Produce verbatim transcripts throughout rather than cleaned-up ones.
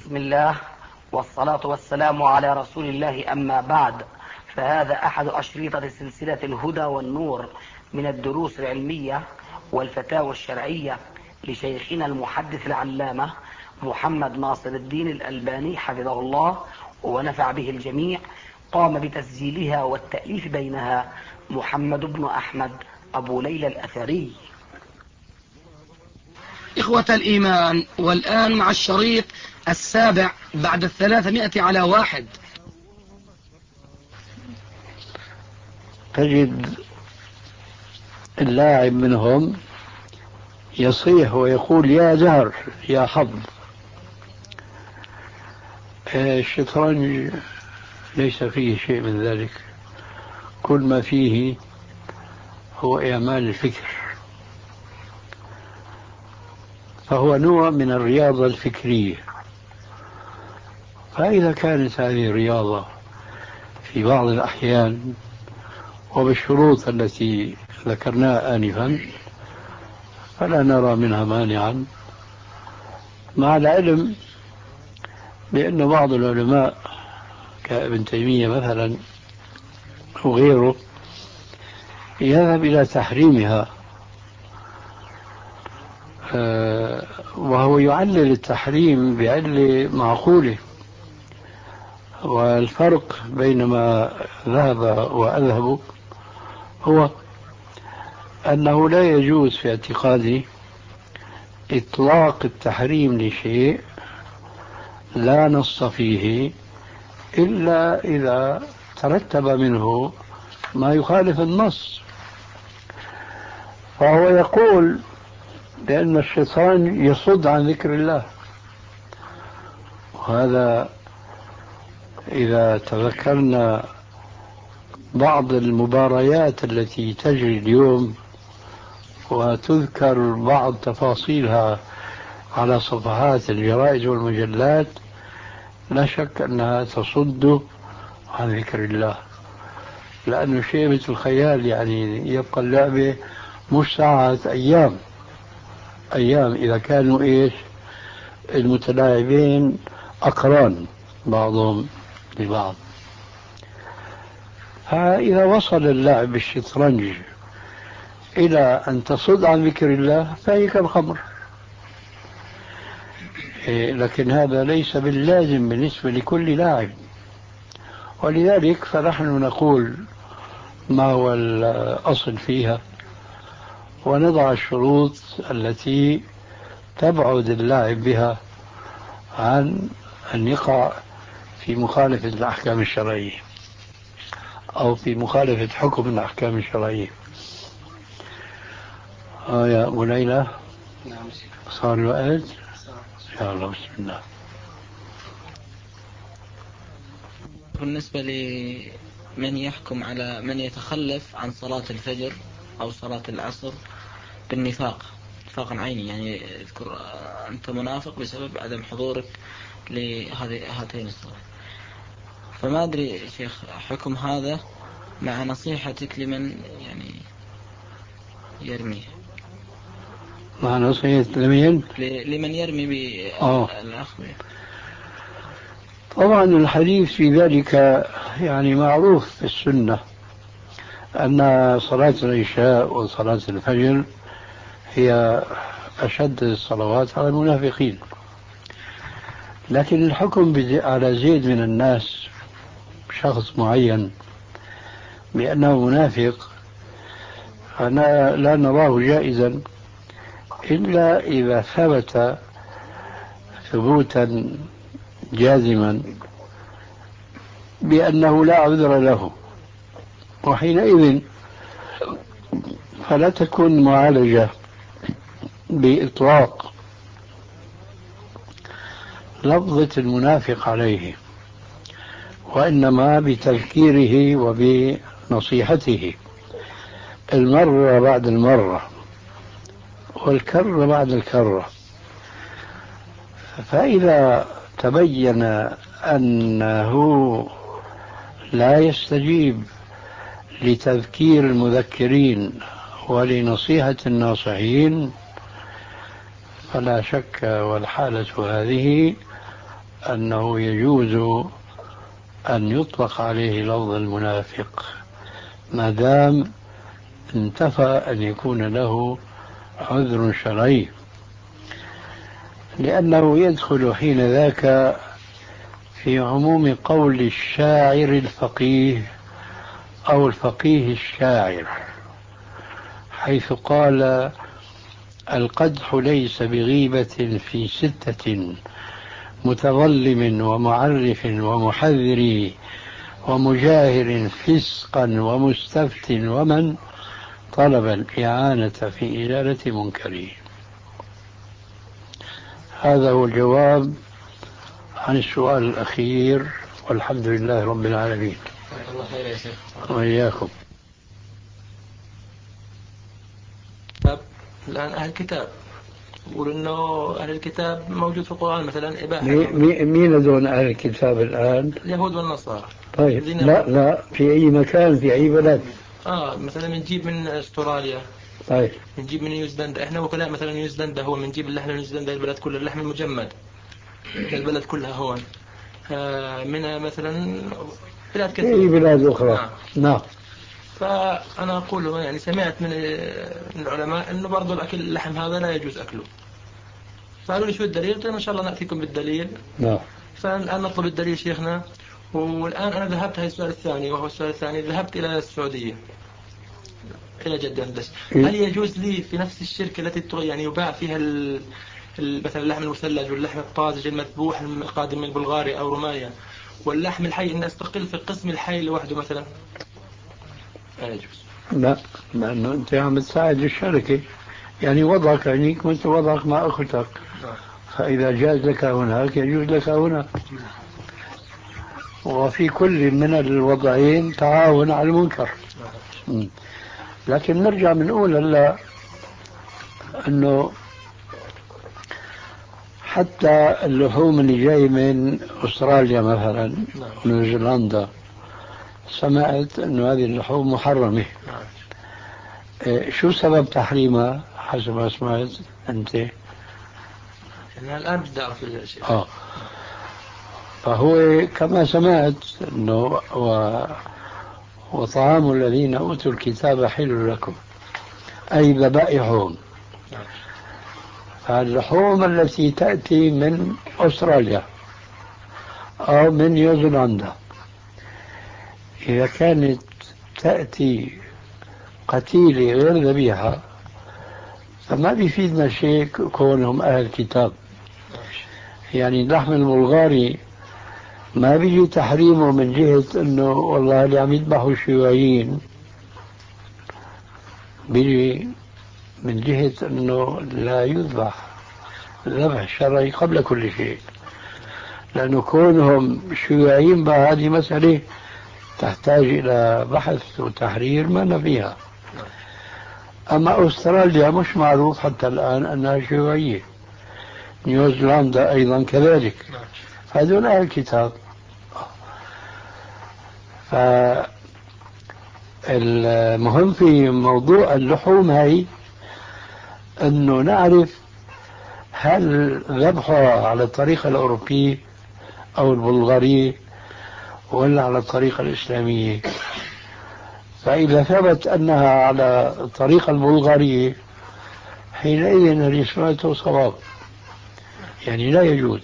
بسم الله والصلاة والسلام على رسول الله، أما بعد، فهذا أحد أشريطة سلسلة الهدى والنور من الدروس العلمية والفتاوى الشرعية لشيخنا المحدث العلامة محمد ناصر الدين الألباني حفظه الله ونفع به الجميع. قام بتسجيلها والتأليف بينها محمد بن أحمد أبو ليلى الأثري. إخوة الإيمان، والآن مع الشريط السابع بعد الثلاثمائة على واحد. تجد اللاعب منهم يصيح ويقول يا زهر يا حظ. الشطرنج ليس فيه شيء من ذلك، كل ما فيه هو إعمال الفكر، فهو نوع من الرياضة الفكرية. فإذا كانت هذه الرياضة في بعض الأحيان وبالشروط التي ذكرناها آنفا فلا نرى منها مانعا، مع العلم بأن بعض العلماء كابن تيمية مثلا وغيره يذهب إلى تحريمها، وهو يعلل التحريم بعلة معقولة. والفرق بين ما ذهب وأذهب هو أنه لا يجوز في اعتقادي إطلاق التحريم لشيء لا نص فيه إلا إذا ترتب منه ما يخالف النص. فهو يقول بأن الشيطان يصد عن ذكر الله، وهذا إذا تذكرنا بعض المباريات التي تجري اليوم وتذكر بعض تفاصيلها على صفحات الجرائد والمجلات، لا شك أنها تصد عن ذكر الله، لأنه شيء مثل الخيال، يعني يبقى اللعبة مش ساعات، أيام أيام إذا كانوا إيش المتلاعبين أقران بعضهم لبعض. فإذا وصل اللعب بالشطرنج إلى أن تصد عن ذكر الله فهي كالخمر، لكن هذا ليس باللازم بالنسبة لكل لاعب. ولذلك فنحن نقول ما هو الأصل فيها ونضع الشروط التي تبعد اللاعب بها عن أن يقع في مخالفة الأحكام الشرعية أو في مخالفة حكم الأحكام الشرعية. آه يا أبو ليلى، صار الوقت؟ يا الله، بسم الله. بالنسبة لمن يحكم على من يتخلف عن صلاة الفجر أو صلاة العصر بالنفاق، نفاقا عيني، يعني اذكر أنت منافق بسبب عدم حضورك لهاتين الصلاة، فما أدري شيخ حكم هذا مع نصيحتك لمن يعني يرمي، مع نصيحة لمن؟ لمن يرمي بالأخوة. طبعا الحديث في ذلك يعني معروف في السنة، أن صلاة العشاء وصلاة الفجر هي أشد الصلوات على المنافقين. لكن الحكم على زيد من الناس، شخص معين، بأنه منافق، أنا لا نراه جائزا إلا إذا ثبت ثبوتا جازما بأنه لا عذر له، وحينئذ فلا تكون معالجة بإطلاق لفظة المنافق عليه، وإنما بتذكيره وبنصيحته المرة بعد المرة والكرة بعد الكرة. فإذا تبين أنه لا يستجيب لتذكير المذكرين ولنصيحة الناصحين فلا شك والحالة هذه أنه يجوز أن يطلق عليه لفظ المنافق ما دام انتفى أن يكون له عذر شرعي، لأنه يدخل حين ذاك في عموم قول الشاعر الفقيه أو الفقيه الشاعر، حيث قال: القدح ليس بغيبة في ستة متظلم ومعرف ومحذر ومجاهر فسقا ومستفت ومن طلب الإعانة في إزالة منكره. هذا هو الجواب عن السؤال الأخير، والحمد لله رب العالمين. الله خير يا شيخ. وإياكم. الآن أهل الكتاب يقول إنه أهل الكتاب موجود في القرآن مثلا إباحة. مي مين هذول أهل الكتاب الآن؟ اليهود والنصارى. طيب لا لا في أي مكان في أي بلد؟ آه مثلا بنجيب من أستراليا. طيب بنجيب من نيوزيلندا. إحنا وكلاء مثلا نيوزيلندا هو بنجيب اللحم من نيوزيلندا البلد كلها، اللحم المجمد البلد كلها هون. آه من مثلا بلاد كثيرة. في بلاد أخرى. نعم. نعم. فأنا أقول يعني سمعت من العلماء إنه برضو الأكل اللحم هذا لا يجوز أكله. فقالوا لي شو الدليل؟ قلت إن شاء الله نأتيكم بالدليل. نعم. فالآن نطلب الدليل شيخنا. والآن أنا ذهبت، هذا السؤال الثاني وهو السؤال الثاني، ذهبت إلى السعودية إلى جدة. هل يجوز لي في نفس الشركة التي يعني يباع فيها ال... مثلا اللحم المثلج واللحم الطازج المذبوح القادم من بلغاريا أو رومانيا واللحم الحي إن أستقل في القسم الحي لوحده مثلا؟ لا يجوز. لا، لأنه أنت عم تساعد الشركة، يعني وضعك هنيك وأنت وضعك مع أختك، فإذا جاز لك هناك يجوز لك هنا، وفي كل من الوضعين تعاون على المنكر. لكن نرجع بنقول هلا أنه حتى اللحوم اللي جاي من أستراليا مثلا نيوزيلندا، سمعت أنه هذه اللحوم محرمة. إيه شو سبب تحريمها حسب ما سمعت أنت؟ أنا الآن بدي أعرف الشيء. آه فهو كما سمعت أنه و... وطعام الذين أوتوا الكتاب حل لكم، أي ذبائحهم. اللحوم التي تأتي من أستراليا أو من نيوزيلندا إذا كانت تأتي قتيلة غير ذبيحة فما بيفيدنا شيء كونهم أهل كتاب. يعني اللحم البلغاري ما بيجي تحريمه من جهة أنه والله اللي عم يذبحوا الشيوعيين، بيجي من جهة أنه لا يذبح ذبح شرعي قبل كل شيء، لأنه كونهم شيوعيين بقى هذه مسألة تحتاج إلى بحث وتحرير ما فيها. أما أستراليا مش معروف حتى الآن أنها شيوعية، نيوزيلندا أيضا كذلك، هذول أهل الكتاب. فالمهم في موضوع اللحوم هاي أنه نعرف هل ذبحها على الطريقة الأوروبية أو البلغارية ولا على الطريقة الإسلامية. فإذا ثبت أنها على الطريقة البلغارية حينئذ الإسلام صواب، يعني لا يجوز.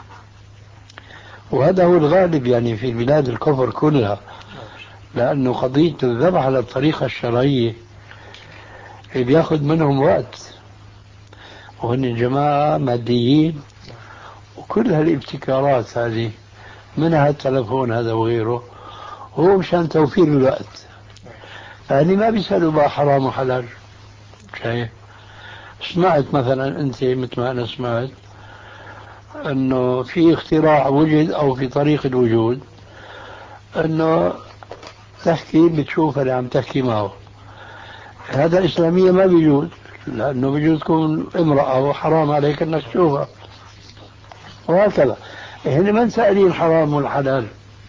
وهذا هو الغالب يعني في بلاد الكفر كلها، لأنه قضية الذبح على الطريقة الشرعية بياخذ منهم وقت، وهن جماعة ماديين، وكل هالابتكارات هذه منها التلفون هذا وغيره هو مشان توفير الوقت. يعني ما بيسألوا بقى حرام وحلال. شايف؟ سمعت مثلا أنت مثل ما أنا سمعت أنه في اختراع وجد أو في طريق الوجود أنه تحكي بتشوف اللي عم تحكي معه، هذا الإسلامية ما بيجوز، لأنه بيجوز تكون امرأة وحرام عليك أنك تشوفها، وهكذا. هن من سائلين الحرام والحلال،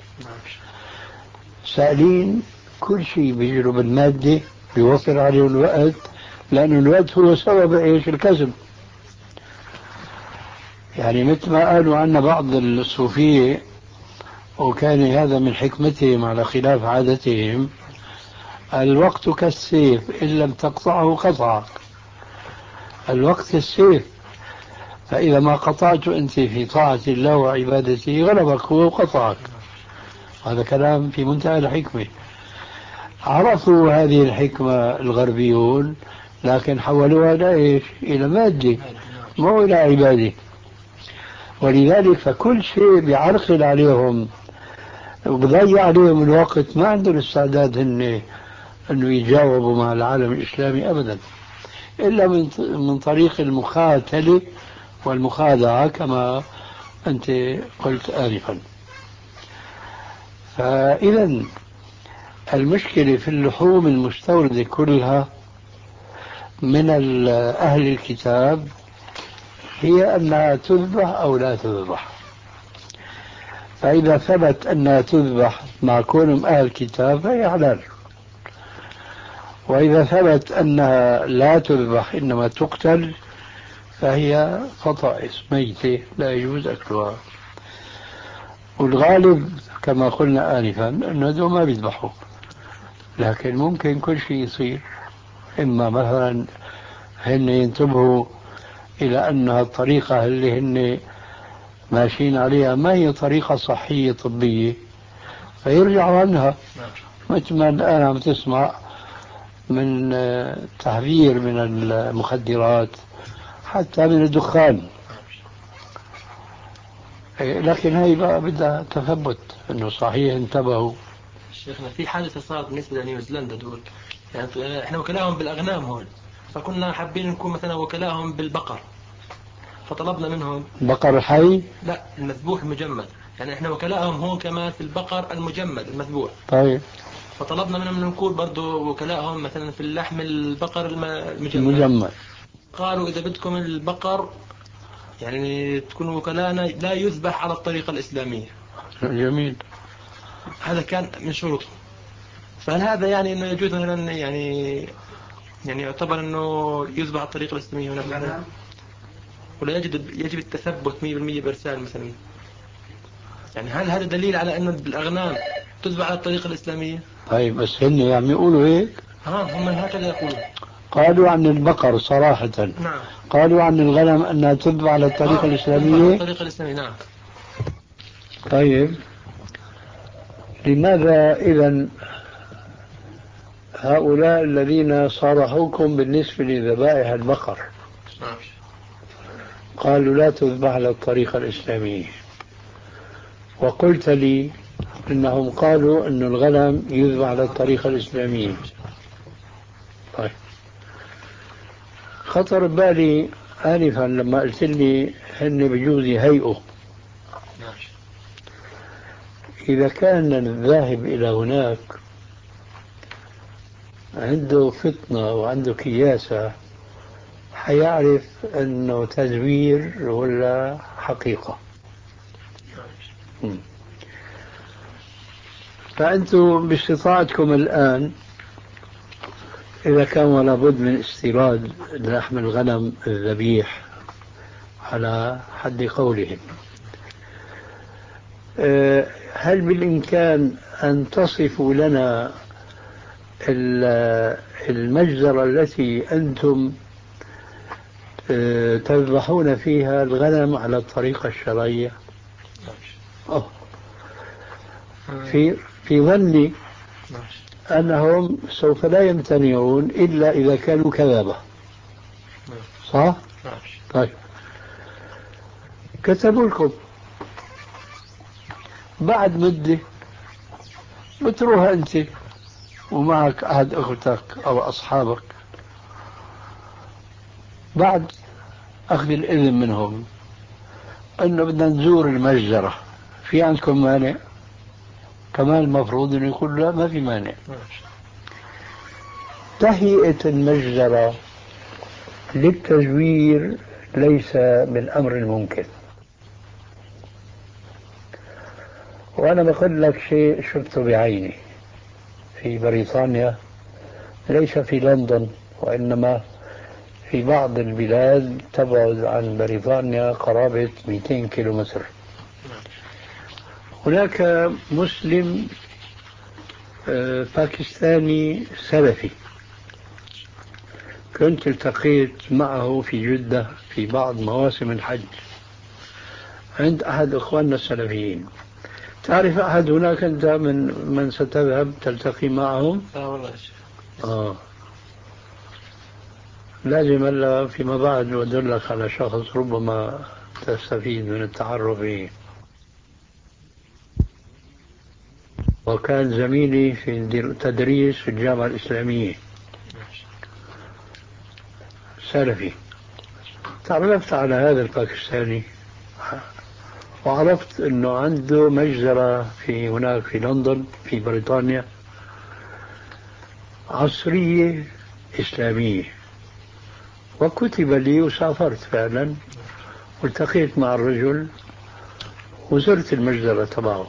سائلين كل شيء بيجروا بالمادة بيوفر عليهم الوقت، لأن الوقت هو سبب إيش؟ الكسب. يعني مثل ما قالوا عنا بعض الصوفية، وكان هذا من حكمتهم على خلاف عادتهم: الوقت كالسيف إن لم تقطعه قطعك. الوقت كالسيف، فإذا ما قطعت أنت في طاعة الله وعبادته غلبك هو وقطعك. هذا كلام في منتهى الحكمة. عرفوا هذه الحكمة الغربيون، لكن حولوها إلى إلى مادة، مو إلى عبادة. ولذلك فكل شيء بيعرقل عليهم وبضيع عليهم الوقت، ما عندهم استعداد هن أنه يجاوبوا مع العالم الإسلامي أبدا، إلا من من طريق المخاتلة والمخادعة كما أنت قلت آنفا. فإذا المشكلة في اللحوم المستوردة كلها من أهل الكتاب هي أنها تذبح أو لا تذبح. فإذا ثبت أنها تذبح مع كونهم أهل الكتاب فهي حلال، وإذا ثبت أنها لا تذبح إنما تقتل فهي فطائس ميتة لا يجوز أكلها. والغالب كما قلنا آنفا أنه هذول ما بيذبحوا، لكن ممكن كل شيء يصير. إما مثلا هن ينتبهوا إلى أنها الطريقة اللي هن ماشيين عليها ما هي طريقة صحية طبية فيرجعوا عنها، مثل ما الآن عم تسمع من تحذير من المخدرات حتى من الدخان. لكن هاي بقى بدها تثبت انه صحيح انتبهوا. شيخنا في حادثة صارت بالنسبة لنيوزيلندا دول، يعني احنا وكلاهم بالاغنام هون، فكنا حابين نكون مثلا وكلاهم بالبقر، فطلبنا منهم. بقر الحي؟ لا، المذبوح المجمد، يعني احنا وكلاهم هون كمان في البقر المجمد المذبوح. طيب. فطلبنا منهم نكون برضو وكلاهم مثلا في اللحم البقر المجمد. المجمد. قالوا إذا بدكم البقر يعني تكونوا وكلانا لا يذبح على الطريقة الإسلامية. جميل. هذا كان من شروطه. فهل هذا يعني أنه يجوز مثلا يعني يعني يعتبر أنه يذبح على الطريقة الإسلامية هنا، ولا يجب يجب التثبت مية بالمية بإرسال مثلا؟ يعني هل هذا دليل على أنه الأغنام تذبح على الطريقة الإسلامية؟ طيب بس هن يعني يقولوا هيك؟ ها هم هكذا يقولون. قالوا عن البقر صراحة. نعم. قالوا عن الغنم أنها تذبح على الطريقة آه. الإسلامية. على الطريقة الإسلامية. نعم. طيب لماذا إذن هؤلاء الذين صارحوكم بالنسبة لذبائح البقر قالوا لا تذبح على الطريقة الإسلامية، وقلت لي إنهم قالوا أن الغنم يذبح على الطريقة الإسلامية؟ طيب خطر بالي آنفا لما قلت لي هن بجوز يهيئوا. إذا كان الذاهب إلى هناك عنده فطنة وعنده كياسة حيعرف أنه تزوير ولا حقيقة. فأنتم باستطاعتكم الآن إذا كان ولا بد من استيراد لحم الغنم الذبيح على حد قولهم، هل بالإمكان أن تصفوا لنا المجزرة التي أنتم تذبحون فيها الغنم على الطريقة الشرعية؟ أوه. في في ظني أنهم سوف لا يمتنعون إلا إذا كانوا كذابة. صح؟ طيب كتبوا لكم بعد مدة بتروح أنت ومعك أحد أختك أو أصحابك بعد أخذ الإذن منهم أنه بدنا نزور المجزرة، في عندكم مانع؟ كمان المفروض أنه يقول لا ما في مانع. تهيئة المجزرة للتزوير ليس من أمر الممكن. وأنا بقول لك شيء شفته بعيني في بريطانيا، ليس في لندن وإنما في بعض البلاد تبعد عن بريطانيا قرابة مئتين كيلومتر. هناك مسلم باكستاني سلفي كنت التقيت معه في جدة في بعض مواسم الحج عند أحد إخواننا السلفيين. تعرف أحد هناك أنت من من ستذهب تلتقي معهم؟ لا والله. آه لازم ألا فيما بعد أدلك على شخص ربما تستفيد من التعرف به. وكان زميلي في التدريس في الجامعة الإسلامية سلفي. تعرفت على هذا الباكستاني وعرفت أنه عنده مجزرة في هناك في لندن في بريطانيا عصرية إسلامية، وكتب لي وسافرت فعلا والتقيت مع الرجل وزرت المجزرة تبعه.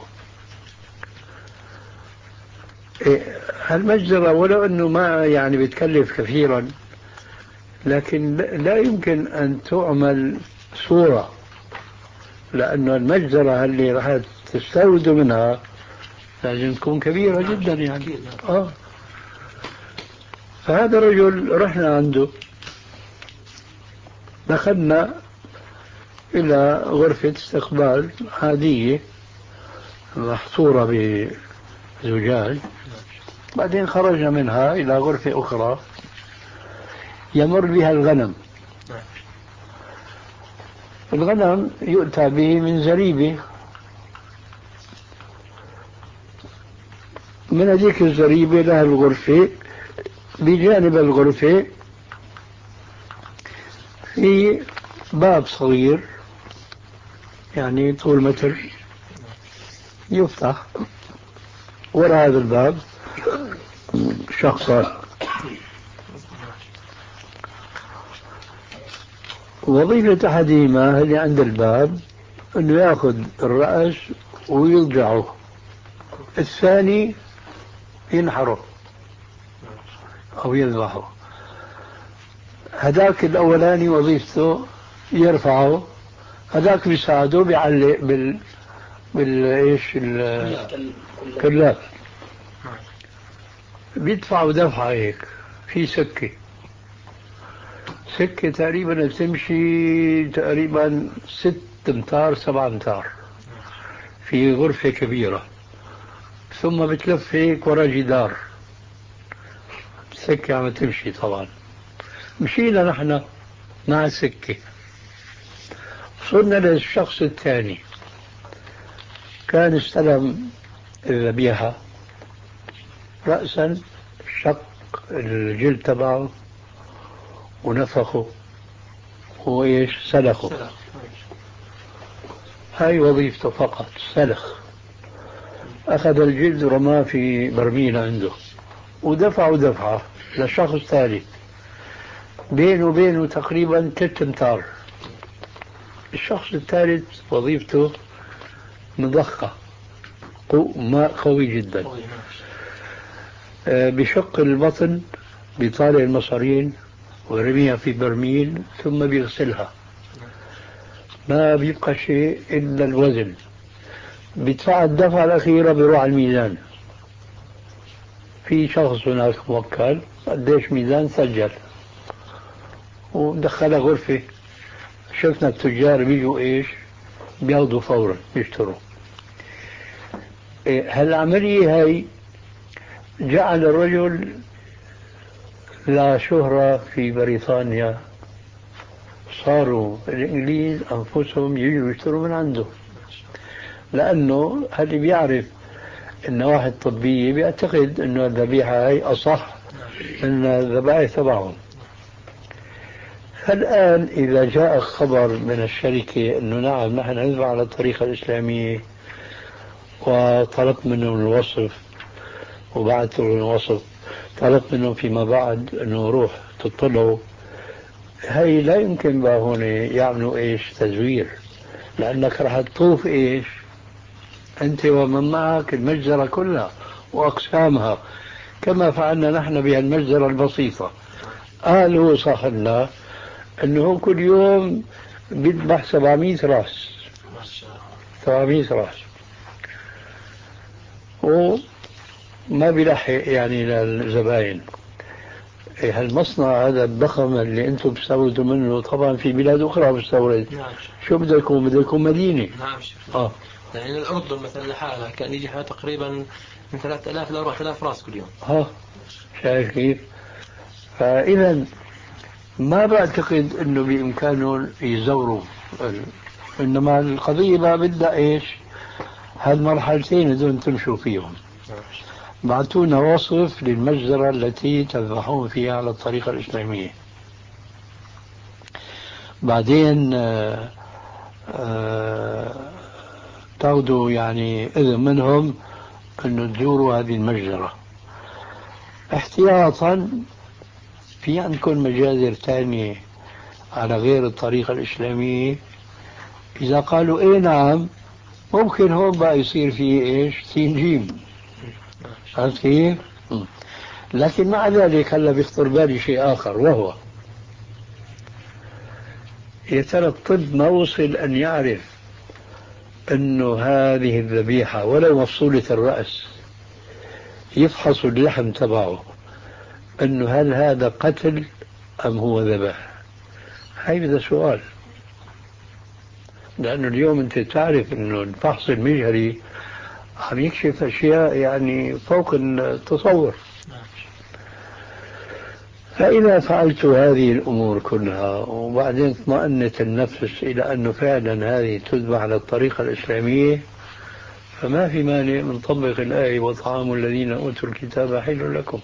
هالمجزرة ولو أنه ما يعني بتكلف كثيرا لكن لا يمكن أن تعمل صورة، لأنه المجزرة اللي راح تستورد منها لازم تكون كبيرة جدا يعني. آه. فهذا الرجل رحنا عنده، دخلنا إلى غرفة استقبال عادية محصورة بزجاج، بعدين خرجنا منها إلى غرفة أخرى يمر بها الغنم. الغنم يؤتى به من زريبة، من هذيك الزريبة لها الغرفة، بجانب الغرفة في باب صغير يعني طول متر يفتح، وراء هذا الباب شخصان، وظيفة أحدهما اللي عند الباب أنه يأخذ الرأس ويرجعه، الثاني ينحره أو يذبحه. هذاك الأولاني وظيفته يرفعه، هذاك بيساعده بيعلق بال بالإيش الكلاب، بيدفعوا دفعة هيك في سكة سكة تقريبا تمشي تقريبا ست امتار سبع امتار في غرفة كبيرة، ثم بتلف هيك ورا جدار، السكة عم تمشي. طبعا مشينا نحن مع السكة، وصلنا للشخص الثاني، كان استلم الذبيحة رأسا، شق الجلد تبعه ونفخه وإيش سلخه. هاي وظيفته فقط، سلخ. أخذ الجلد ورماه في برميل عنده ودفعه دفعة للشخص ثالث، بينه وبينه تقريبا ثلاث امتار. الشخص الثالث وظيفته مضخة، ماء قوي جدا، بشق البطن بيطالع المصارين ويرميها في برميل ثم بيغسلها، ما بيبقى شيء إلا الوزن. بيدفع الدفعة الأخيرة بيروح على الميزان، في شخص هناك موكل قديش ميزان سجل ودخلها غرفة. شفنا التجار بيجوا إيش بياخذوا فورا بيشتروا. هالعملية هاي جعل الرجل لا شهرة في بريطانيا، صاروا الإنجليز أنفسهم يجوا يشتروا من عنده، لأنه اللي بيعرف النواحي الطبية بيعتقد أنه الذبيحة هاي أصح من الذبائح تبعهم. فالآن إذا جاء خبر من الشركة أنه نعم نحن نذبح على الطريقة الإسلامية وطلبت منهم الوصف وبعثت لهم الوصف، طلبت منهم فيما بعد أنه روح تطلعوا، هاي لا يمكن بقى هون يعملوا إيش تزوير، لأنك راح تطوف إيش أنت ومن معك المجزرة كلها وأقسامها كما فعلنا نحن بهالمجزرة البسيطة. قالوا صاحبنا أنه كل يوم بيذبح سبعمية رأس، سبعمية رأس، وما بيلحق يعني للزبائن. هالمصنع هذا الضخم اللي انتم بتستوردوا منه طبعا في بلاد اخرى بتستورد. نعم. شو بدكم بدكم مدينه. نعم شيخ. اه يعني الاردن مثلا لحالها كان يجي فيها تقريبا من ثلاثة آلاف الى أربعة آلاف راس كل يوم. اه شايف كيف؟ فاذا ما بعتقد انه بامكانهم يزوروا، انما القضيه ما بدها ايش؟ هالمرحلتين هذول تمشوا فيهم. بعثونا وصف للمجزرة التي تذبحون فيها على الطريقة الإسلامية. بعدين آآ آآ تاخذوا يعني إذن منهم أن تزوروا هذه المجزرة. احتياطا في عندكم مجازر ثانية على غير الطريقة الإسلامية، إذا قالوا إيه نعم ممكن هون بقى يصير فيه إيش؟ تنجيم. عرفت كيف؟ لكن مع ذلك هلا بيخطر بالي شيء آخر، وهو يا ترى الطب ما وصل أن يعرف أنه هذه الذبيحة ولو مفصولة الرأس يفحص اللحم تبعه أنه هل هذا قتل أم هو ذبح؟ هاي بدها سؤال، لأنه اليوم أنت تعرف أنه الفحص المجهري عم يكشف أشياء يعني فوق التصور. فإذا فعلت هذه الأمور كلها وبعدين اطمأنت النفس إلى أنه فعلا هذه تذبح على الطريقة الإسلامية، فما في مانع من طبق الآية وطعام الذين أوتوا الكتاب حل لكم.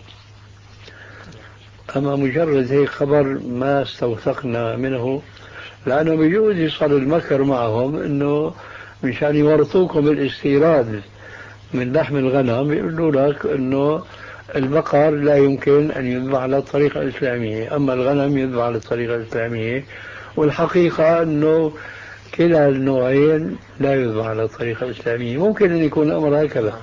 أما مجرد هيك خبر ما استوثقنا منه، لأنه بيجوز يصل المكر معهم أنه مشان يورطوكم الاستيراد من لحم الغنم، بيقولوا لك أنه البقر لا يمكن أن يذبح على الطريقة الإسلامية، أما الغنم يذبح على الطريقة الإسلامية، والحقيقة أنه كلا النوعين لا يذبح على الطريقة الإسلامية. ممكن أن يكون الأمر هكذا.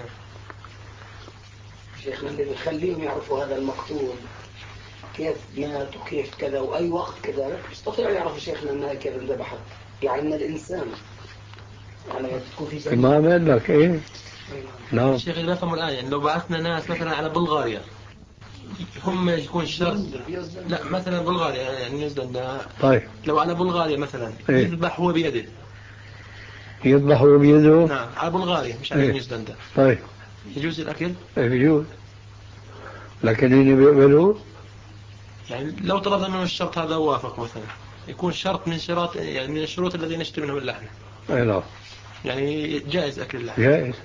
شيخنا اللي بيخليهم يعرفوا هذا المقتول كيف مات وكيف كذا وأي وقت كذا يستطيع يعرفوا شيخنا أنها كيف انذبحت، يعني من الإنسان يعني تكون في زي ما أعمل لك إيه. نعم شيخ اللي بفهموا الآن، يعني لو بعثنا ناس مثلا على بلغاريا هم يكون شرط، لا مثلا بلغاريا يعني نيوزيلندا، طيب لو على بلغاريا مثلا إيه؟ يذبح هو بيده، يذبح هو بيده؟ نعم على بلغاريا مش على إيه؟ نيوزيلندا. طيب يجوز الأكل؟ إيه يجوز، لكن هنا بيقبلوا. يعني لو طلبنا منه الشرط هذا وافق مثلا، يكون شرط من شروط يعني من الشروط الذين نشتري منهم اللحم. اي نعم يعني جائز أكل اللحم. جائز.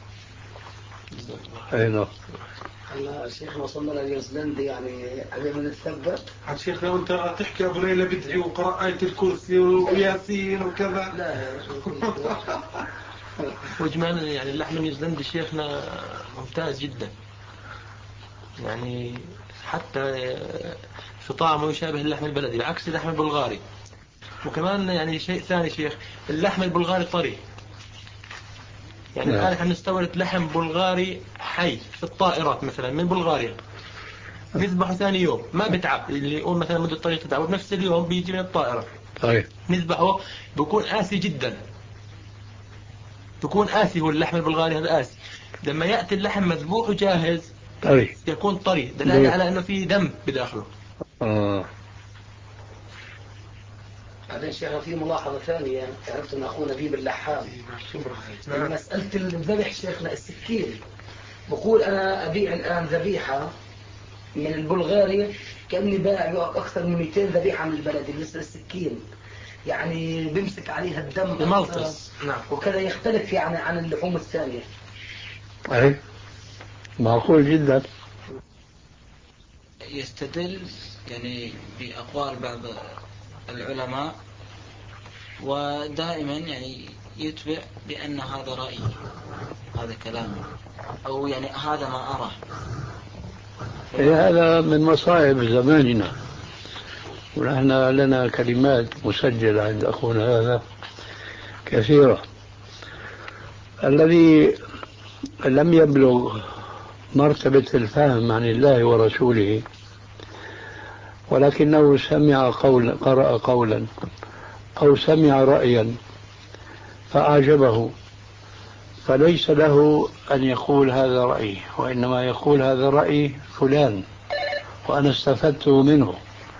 اي نعم. هلا شيخنا وصلنا لنيوزيلندا يعني قبل ما نتثبت. عاد شيخ لو انت تحكي ابو ليلى بدعي وقرأ آية الكرسي وياسين وكذا. لا يا وإجمالا يعني اللحم النيوزيلندي شيخنا ممتاز جدا، يعني حتى في طعمه يشابه اللحم البلدي بعكس اللحم البلغاري. وكمان يعني شيء ثاني شيخ، اللحم البلغاري طري، يعني الآن احنا نستورد لحم بلغاري حي في الطائرات مثلا من بلغاريا، نذبحه ثاني يوم ما بتعب، اللي يقول مثلا مدة الطريق تتعب نفس اليوم بيجي من الطائرة. طيب نذبحه بيكون آسي جدا، بيكون آسي، هو اللحم البلغاري هذا آسي. لما يأتي اللحم مذبوح وجاهز طيب يكون طري، دلالة على أنه فيه دم بداخله. آه. بعدين شيخنا في ملاحظة ثانية، عرفت أن أخونا نبيب اللحام يعني مسألة الذبح شيخنا السكين، بقول أنا أبيع الآن ذبيحة من البلغاري كأني بايع أكثر من مئتين ذبيحة من البلد بالنسبة للسكين، يعني بمسك عليها الدم الملطس نعم، وكذا يختلف يعني عن اللحوم الثانية. أي معقول جدا. يستدل يعني بأقوال بعض العلماء، ودائما يعني يتبع بأن هذا رأيي، هذا كلامي، أو يعني هذا ما أرى. إيه هذا من مصائب زماننا، ونحن لنا كلمات مسجلة عند أخونا هذا كثيرة. الذي لم يبلغ مرتبة الفهم عن الله ورسوله ولكنه سمع قولا، قرأ قولا أو سمع رأيا فأعجبه، فليس له أن يقول هذا رأيي، وإنما يقول هذا رأي فلان وأنا استفدت منه،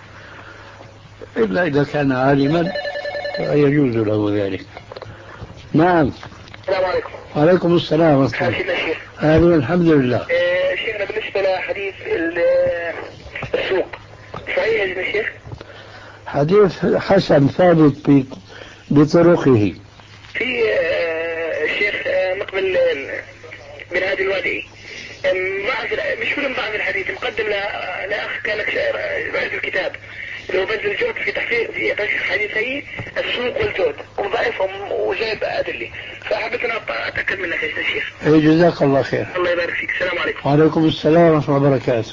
إلا إذا كان عالما يجوز له ذلك. نعم. السلام عليكم. وعليكم السلام ورحمة الله. حاشينا شيخ. أهلا الحمد لله. إيه شيخنا بالنسبة لحديث السوق صحيح يا شيخ؟ حديث حسن ثابت بطرقه. في الشيخ مقبل من هذه الوادي مش فيلم بعض الحديث مقدم لأخ كان بعد الكتاب اللي هو بذل الجهد في تحقيق في تشريح حديثي السوق والجهد وضعفهم وجايب أدلة، فحبيت أن أتأكد منك يا شيخ. إيه جزاك الله خير. الله يبارك فيك. السلام عليكم. وعليكم السلام ورحمة الله وبركاته.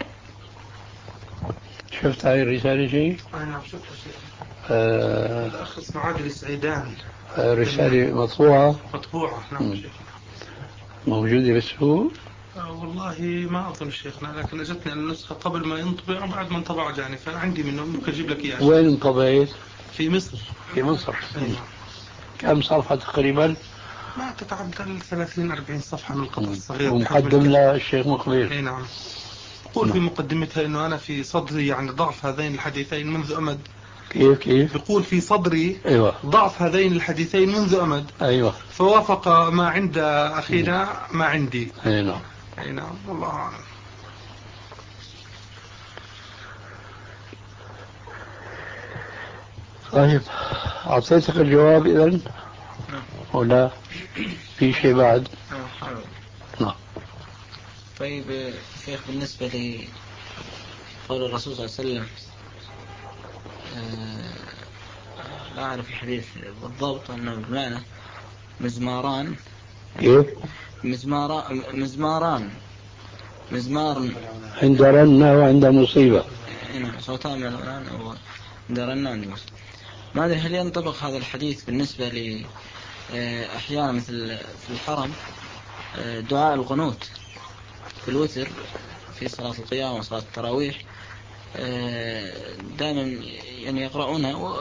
شفت هاي الرسالة شيء؟ نعم شفتها شيخ. آه الأخ اسمه عادل السعيدان. آه رسالة مطبوعة. مطبوعة نعم شيخ. موجودة بالسوق؟ آه والله ما أظن شيخنا، لكن أجتني النسخة قبل ما ينطبع وبعد ما انطبع جاني، فعندي منه ممكن أجيب لك إياه. وين انطبعت؟ في مصر. في مصر. أيوة. كم صفحة تقريبا؟ ما تتعدى ثلاثين أربعين صفحة من القطع الصغير. ومقدم للشيخ مقبل. أي نعم. يقول في مقدمتها إنه أنا في صدري يعني ضعف هذين الحديثين منذ أمد. كيف كيف؟ يقول في صدري أيوة. ضعف هذين الحديثين منذ أمد. أيوة. فوافق ما عند أخينا ما عندي. أي نعم. أي نعم والله أعلم. طيب أعطيتك الجواب إذن ولا في شيء بعد؟ نعم. طيب شيخ بالنسبة لي قول الرسول صلى الله عليه وسلم لا أعرف الحديث بالضبط أنه بمعنى مزماران. كيف؟ مزماران مزماران مزمار عند رنة وعند مصيبة. نعم صوتان من الآن أو عند رنة عند مصيبة. ما أدري هل ينطبق هذا الحديث بالنسبة لي أحيانا مثل في الحرم دعاء القنوت في الوتر في صلاة القيام وصلاة التراويح دائما يعني يقرؤونها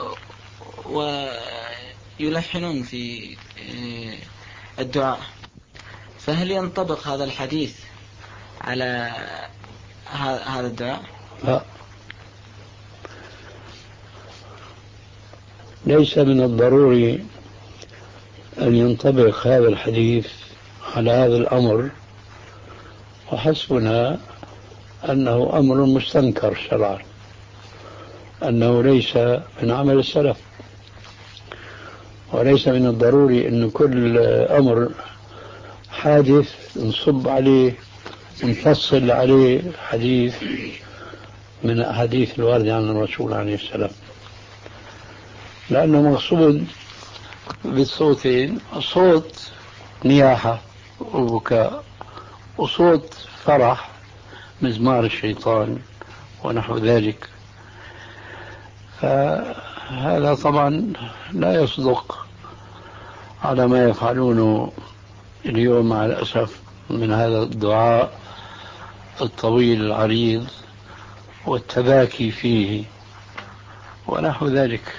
ويلحنون في الدعاء، فهل ينطبق هذا الحديث على هذا الدعاء؟ لا، ليس من الضروري أن ينطبق هذا الحديث على هذا الأمر، وحسبنا أنه أمر مستنكر شرعا، أنه ليس من عمل السلف، وليس من الضروري أن كل أمر حادث نصب عليه نفصل عليه حديث من أحاديث الواردة عن الرسول عليه السلام، لأنه مقصود بالصوتين صوت نياحة وبكاء وصوت فرح مزمار الشيطان ونحو ذلك، فهذا طبعا لا يصدق على ما يفعلونه اليوم مع الأسف من هذا الدعاء الطويل العريض والتباكي فيه ونحو ذلك،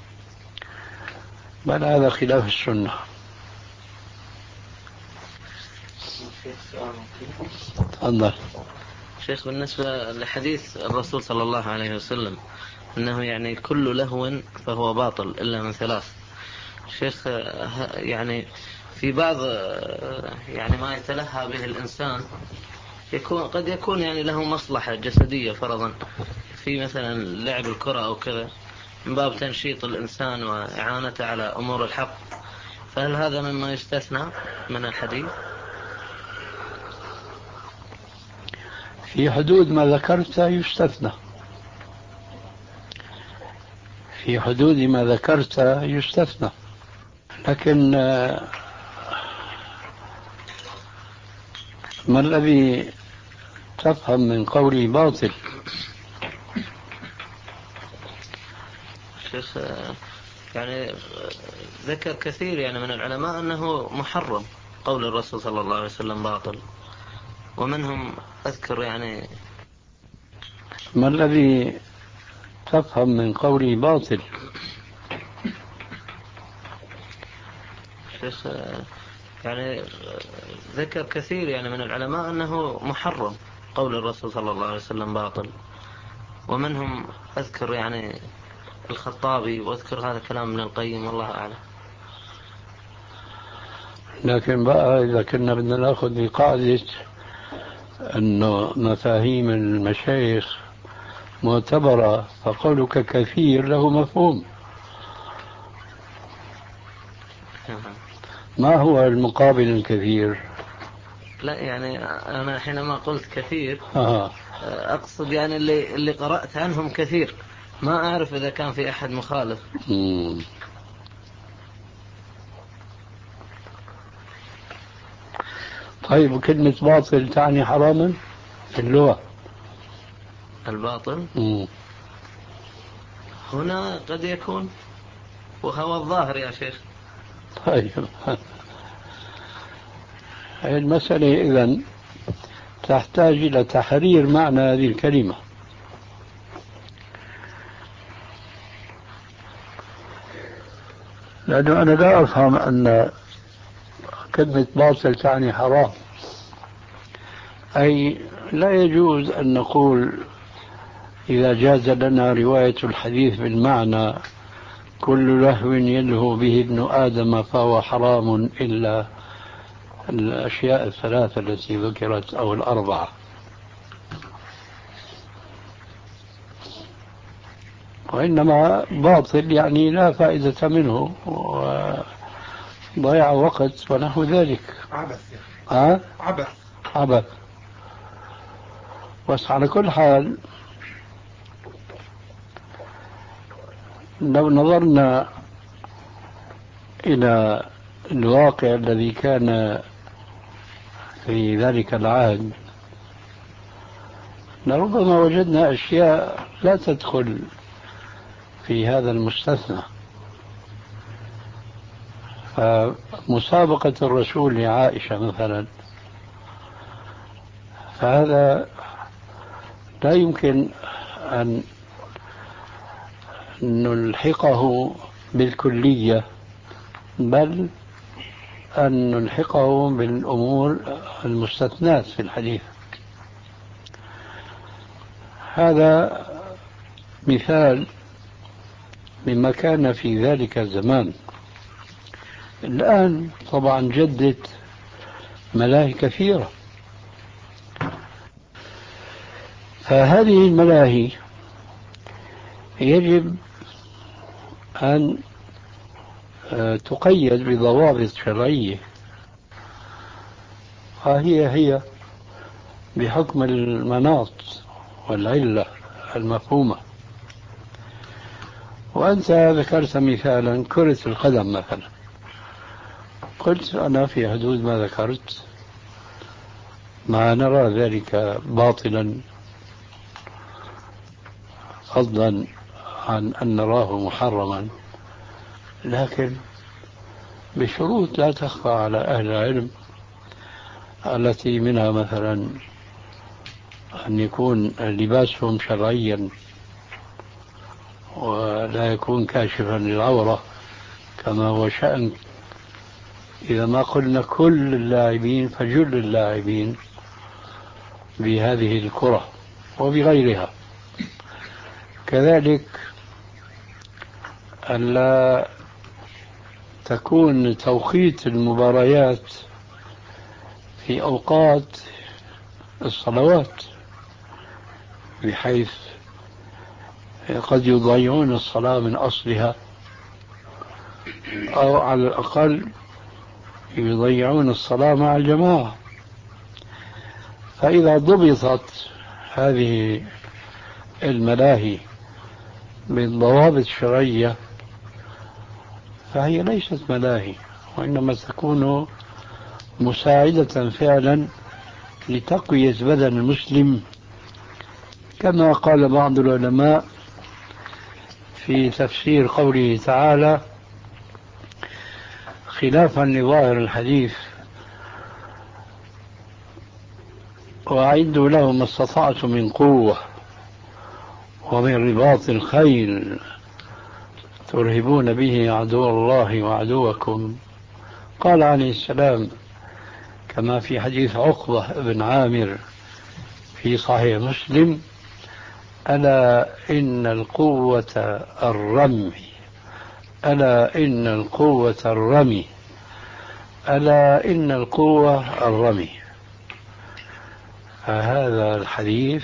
بل هذا خلاف السنة. تفضل. شيخ بالنسبة لحديث الرسول صلى الله عليه وسلم أنه يعني كل لهو فهو باطل إلا من ثلاث، شيخ يعني في بعض يعني ما يتلهى به الإنسان يكون قد يكون يعني له مصلحة جسدية فرضا في مثلا لعب الكرة أو كذا من باب تنشيط الإنسان وإعانته على أمور الحق، فهل هذا مما يستثنى من الحديث؟ في حدود ما ذكرت يستثنى، في حدود ما ذكرت يستثنى، لكن ما الذي تفهم من قولي باطل؟ شيخ يعني ذكر كثير يعني من العلماء أنه محرم قول الرسول صلى الله عليه وسلم باطل، ومنهم أذكر يعني ما الذي تفهم من قولي باطل. شيخ يعني ذكر كثير يعني من العلماء أنه محرم، قول الرسول صلى الله عليه وسلم باطل، ومنهم أذكر يعني الخطابي، وأذكر هذا كلام ابن القيم، والله أعلم. لكن بقى إذا كنا بدنا نأخذ بقاعدة أنه مفاهيم المشايخ معتبرة، فقولك كثير له مفهوم. ما هو المقابل الكثير؟ لا يعني أنا حينما قلت كثير آه. أقصد يعني اللي, اللي قرأت عنهم كثير، ما أعرف إذا كان في أحد مخالف. مم. طيب، وكلمة باطل تعني حراما في اللغة؟ الباطل مم. هنا قد يكون، وهو الظاهر يا شيخ. طيب، هذه المسألة إذن تحتاج إلى تحرير معنى هذه الكلمة. لأنه أنا لا أفهم أن كلمة باطل تعني حرام، أي لا يجوز أن نقول إذا جاز لنا رواية الحديث بالمعنى كل لهو يلهو به ابن آدم فهو حرام إلا الأشياء الثلاثة التي ذكرت أو الأربعة. وإنما باطل يعني لا فائدة منه وضيع وقت ونحو ذلك. عبث يا أه؟ عبث عبث. بس على كل حال لو نظرنا إلى الواقع الذي كان في ذلك العهد لربما وجدنا أشياء لا تدخل في هذا المستثنى. فمسابقة الرسول لعائشة مثلا، فهذا لا يمكن أن نلحقه بالكلية، بل أن نلحقه بالأمور المستثنات في الحديث. هذا مثال مما كان في ذلك الزمان. الآن طبعا جدت ملاهي كثيرة، فهذه الملاهي يجب أن تقيد بضوابط شرعية، وهي هي بحكم المناط والعلة المفهومة. وأنت ذكرت مثالا كرة القدم مثلا، قلت أنا في حدود ما ذكرت، ما نرى ذلك باطلا فضلا عن أن نراه محرما، لكن بشروط لا تخفى على أهل العلم، التي منها مثلا أن يكون لباسهم شرعيا ولا يكون كاشفا للعورة كما هو شأن، إذا ما قلنا كل اللاعبين فجل اللاعبين بهذه الكرة وبغيرها. كذلك ألا تكون توقيت المباريات في أوقات الصلوات، بحيث قد يضيعون الصلاة من أصلها، أو على الأقل يضيعون الصلاة مع الجماعة. فإذا ضبطت هذه الملاهي بالضوابط الشرعية فهي ليست ملاهي، وإنما تكون مساعدة فعلا لتقوية بدن المسلم، كما قال بعض العلماء في تفسير قوله تعالى خلافا لظاهر الحديث: وأعدوا لهم ما استطعتم من قوة ومن رباط الخيل ترهبون به عدو الله وعدوكم. قال عليه السلام كما في حديث عقبة بن عامر في صحيح مسلم: ألا إن القوة الرمي، ألا إن القوة الرمي، ألا إن القوة الرمي. فهذا الحديث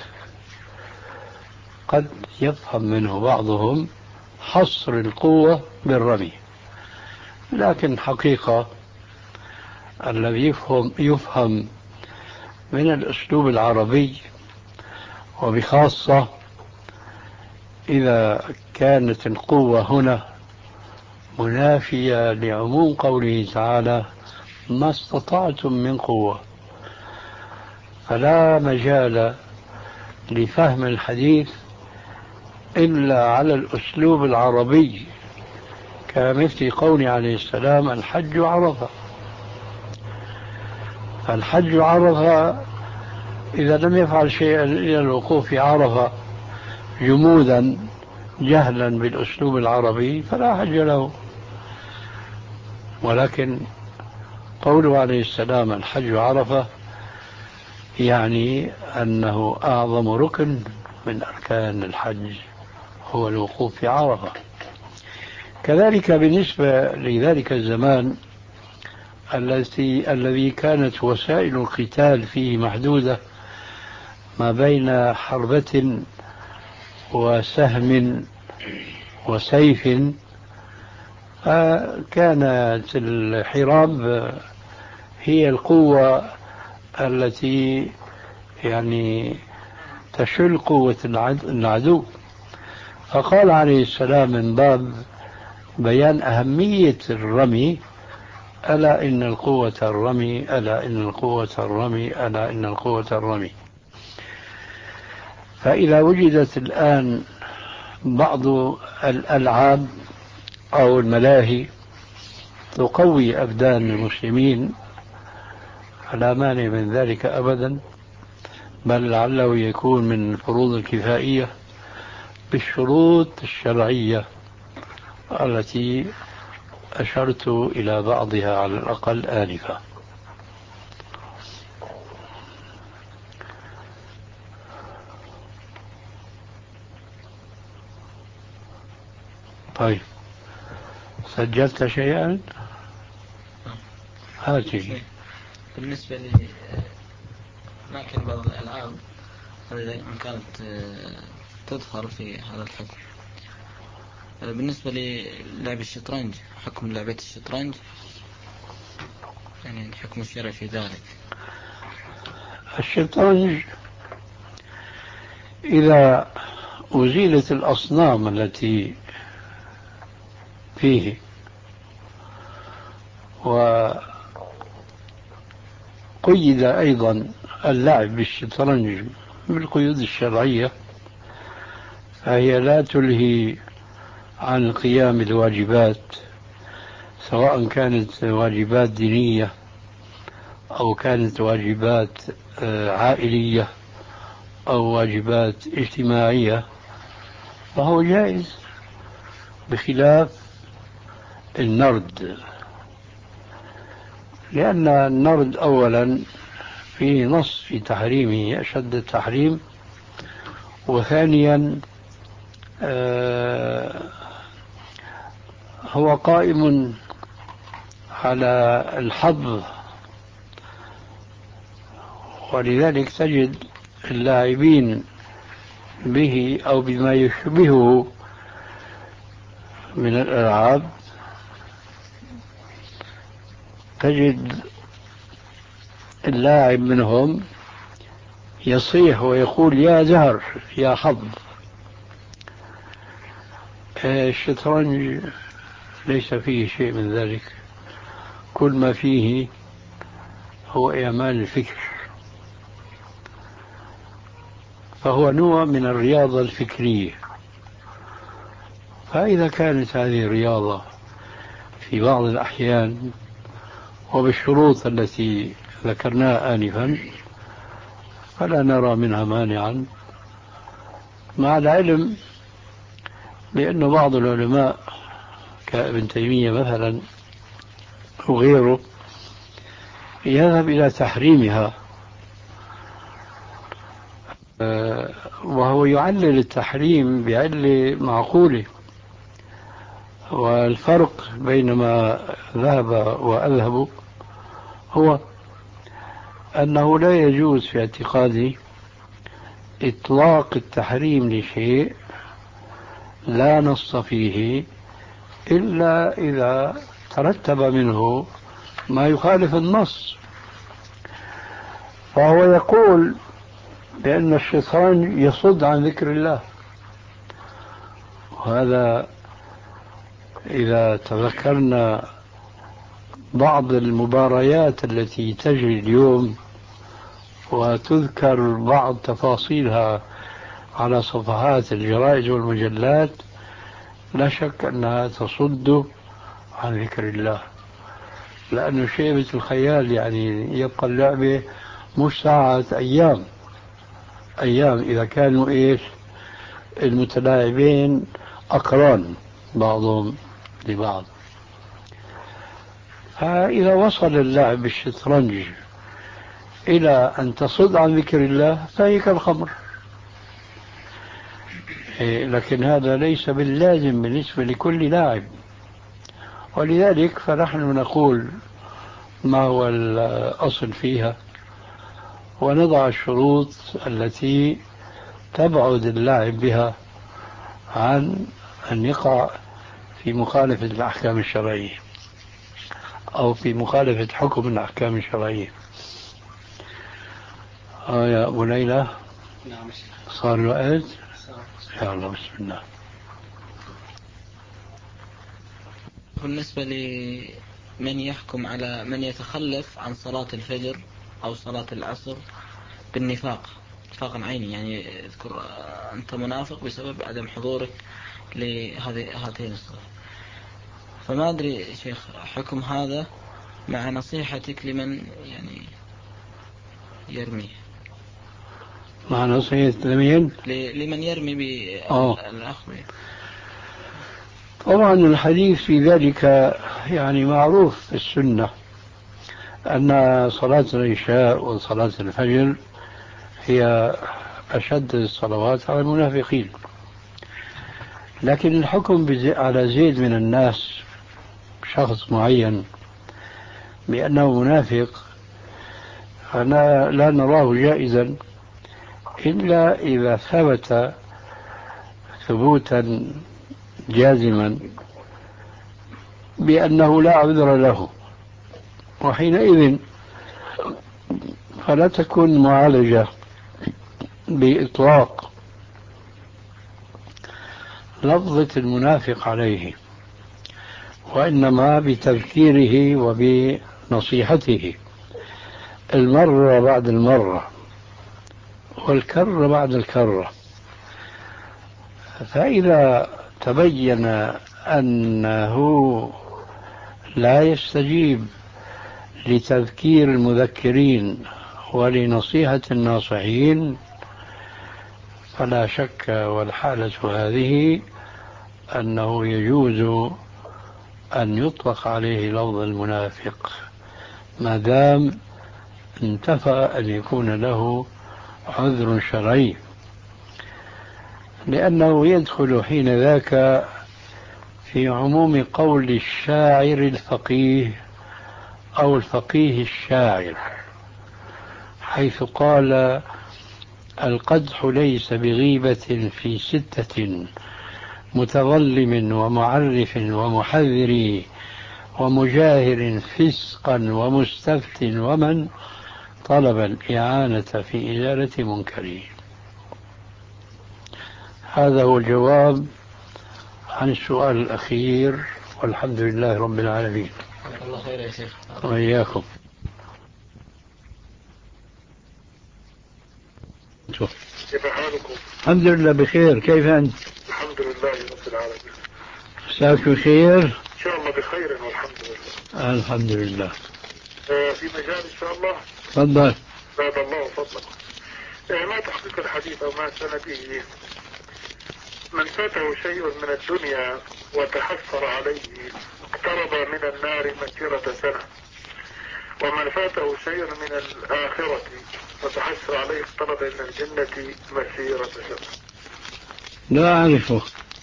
قد يفهم منه بعضهم حصر القوة بالرمي، لكن حقيقة الذي يفهم, يفهم من الأسلوب العربي، وبخاصة إذا كانت القوة هنا منافية لعموم قوله تعالى: ما استطعتم من قوة، فلا مجال لفهم الحديث إلا على الأسلوب العربي، كمثل قول عليه السلام: الحج عرفة. فالحج عرفة إذا لم يفعل شيئا إلى الوقوف في عرفة جمودا جهلا بالأسلوب العربي فلا حج له. ولكن قوله عليه السلام: الحج عرفة، يعني أنه أعظم ركن من أركان الحج هو الوقوف في عرفة. كذلك بالنسبة لذلك الزمان الذي الذي كانت وسائل القتال فيه محدودة، ما بين حربة وسهم وسيف، كانت الحراب هي القوة التي يعني تشل قوة العدو. فقال عليه السلام من باب بيان أهمية الرمي: ألا إن القوة الرمي، ألا إن القوة الرمي، ألا إن القوة الرمي. فإذا وجدت الآن بعض الألعاب أو الملاهي تقوي أبدان المسلمين فلا مانع من ذلك أبدا، بل لعله يكون من الفروض الكفائية بالشروط الشرعية التي أشرت إلى بعضها على الأقل آنفا. طيب، سجلت شيئا؟ هاتي. بالنسبة لي لكن بعض الألعاب إن كانت تدخل في هذا الحكم. بالنسبة للعب الشطرنج، حكم لعبة الشطرنج، يعني الحكم الشرعي في ذلك. الشطرنج إذا أزيلت الأصنام التي فيه وقيد أيضا اللعب بالشطرنج بالقيود الشرعية، فهي لا تلهي عن قيام الواجبات، سواء كانت واجبات دينية أو كانت واجبات عائلية أو واجبات اجتماعية، فهو جائز، بخلاف النرد، لأن النرد أولا فيه نص في تحريمه أشد التحريم، وثانيا آه هو قائم على الحظ، ولذلك تجد اللاعبين به أو بما يشبهه من الألعاب، تجد اللاعب منهم يصيح ويقول: يا زهر يا حظ. الشطرنج ليس فيه شيء من ذلك، كل ما فيه هو إعمال الفكر، فهو نوع من الرياضة الفكرية. فإذا كانت هذه الرياضة في بعض الأحيان وبالشروط التي ذكرناها آنفا فلا نرى منها مانعا، مع العلم بأن بعض العلماء كابن تيمية مثلا وغيره يذهب إلى تحريمها، وهو يعلل التحريم بعلة معقولة. والفرق بين ما ذهب وأذهب هو أنه لا يجوز في اعتقادي إطلاق التحريم لشيء لا نص فيه إلا إذا ترتب منه ما يخالف النص. فهو يقول بأن الشيطان يصد عن ذكر الله، وهذا إذا تذكرنا بعض المباريات التي تجري اليوم وتذكر بعض تفاصيلها على صفحات الجرائد والمجلات، لا شك أنها تصد عن ذكر الله، لأنه شيبة الخيال يعني يبقى اللعبة مش ساعات، أيام أيام إذا كانوا إيش المتلاعبين أقران بعضهم لبعض. فإذا وصل اللعب بالشطرنج إلى أن تصد عن ذكر الله فهي كالخمر. لكن هذا ليس باللازم بالنسبة لكل لاعب، ولذلك فنحن نقول ما هو الأصل فيها ونضع الشروط التي تبعد اللاعب بها عن أن يقع في مخالفة الأحكام الشرعية أو في مخالفة حكم الأحكام الشرعية. آه يا أبو ليلى، نعم صار الوقت؟ يا الله بسم الله. بالنسبة لمن يحكم على من يتخلف عن صلاة الفجر أو صلاة العصر بالنفاق نفاقا عيني، يعني يذكر أنت منافق بسبب عدم حضورك لهذه هاتين الصلاة، فما أدري شيخ حكم هذا مع نصيحتك لمن يعني يرمي، مع نصيحة لمين؟ لمن يرمي بالأخذ. طبعا الحديث في ذلك يعني معروف في السنة أن صلاة العشاء وصلاة الفجر هي أشد الصلوات على المنافقين، لكن الحكم على زيد من الناس شخص معين بأنه منافق فلا لا نراه جائزا إلا إذا ثبت ثبوتا جازما بأنه لا عذر له، وحينئذ فلا تكون معالجة بإطلاق لفظة المنافق عليه، وإنما بتذكيره وبنصيحته المرة بعد المرة والكرة بعد الكرة. فإذا تبين أنه لا يستجيب لتذكير المذكرين ولنصيحة الناصحين فلا شك والحالة هذه أنه يجوز أن يطلق عليه لفظ المنافق ما دام انتفى أن يكون له عذر شرعي، لأنه يدخل حين ذاك في عموم قول الشاعر الفقيه أو الفقيه الشاعر، حيث قال: القدح ليس بغيبة في ستة متظلم ومعرف ومحذر ومجاهر فسقا ومستفت ومن طلب الإعانة في إزالة منكره. هذا هو الجواب عن السؤال الأخير، والحمد لله رب العالمين. الله خير يا شيخ. وإياكم. كيف حالكم؟ الحمد لله بخير، كيف أنت؟ الحمد لله رب العالمين. مساك بخير؟ إن شاء الله بخير والحمد لله. الحمد لله. آه في مجال إن شاء الله. تفضل. باب الله وفضلكم. آه ما تحقيق الحديث أو ما سنده من فاته شيء من الدنيا وتحسر عليه اقترب من النار مسيرة سنة، ومن فاته شيء من الآخرة وتحسر عليه اقترب من الجنة مسيرة سنة. لا أعرفه.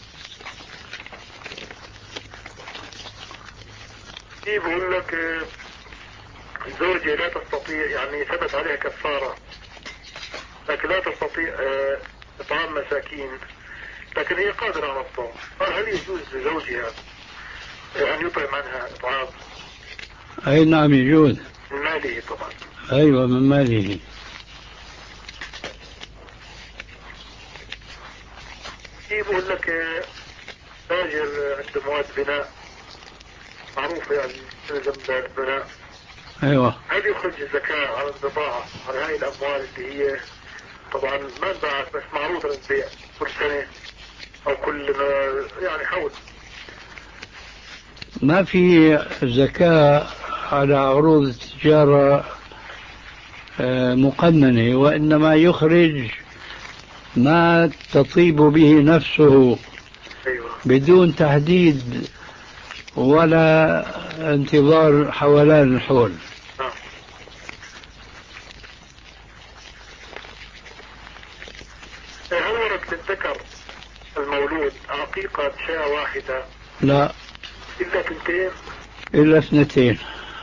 بيقول لك زوجي لا تستطيع، يعني ثبت عليها كفارة لكن لا تستطيع إطعام مساكين، لكن هي قادرة على الصوم، هل يجوز لزوجها أن يطعم عنها إطعام؟ أي نعم يجوز. من ماله طبعا. أيوة من ماله. يقول لك تاجر عنده مواد بناء معروفة يعني تلزم بالبناء. أيوة. هل يخرج الزكاة على البضاعة على هاي الأموال اللي هي طبعا ما انباعت بس معروضة للبيع كل سنة أو كل يعني حول؟ ما في زكاة على عروض التجارة مقننة، وإنما يخرج ما تطيب به نفسه بدون تحديد ولا انتظار حولان الحول. هل ورد للذكر المولود عقيقة شاة واحدة؟ لا، إلا اثنتين. إلا اثنتين.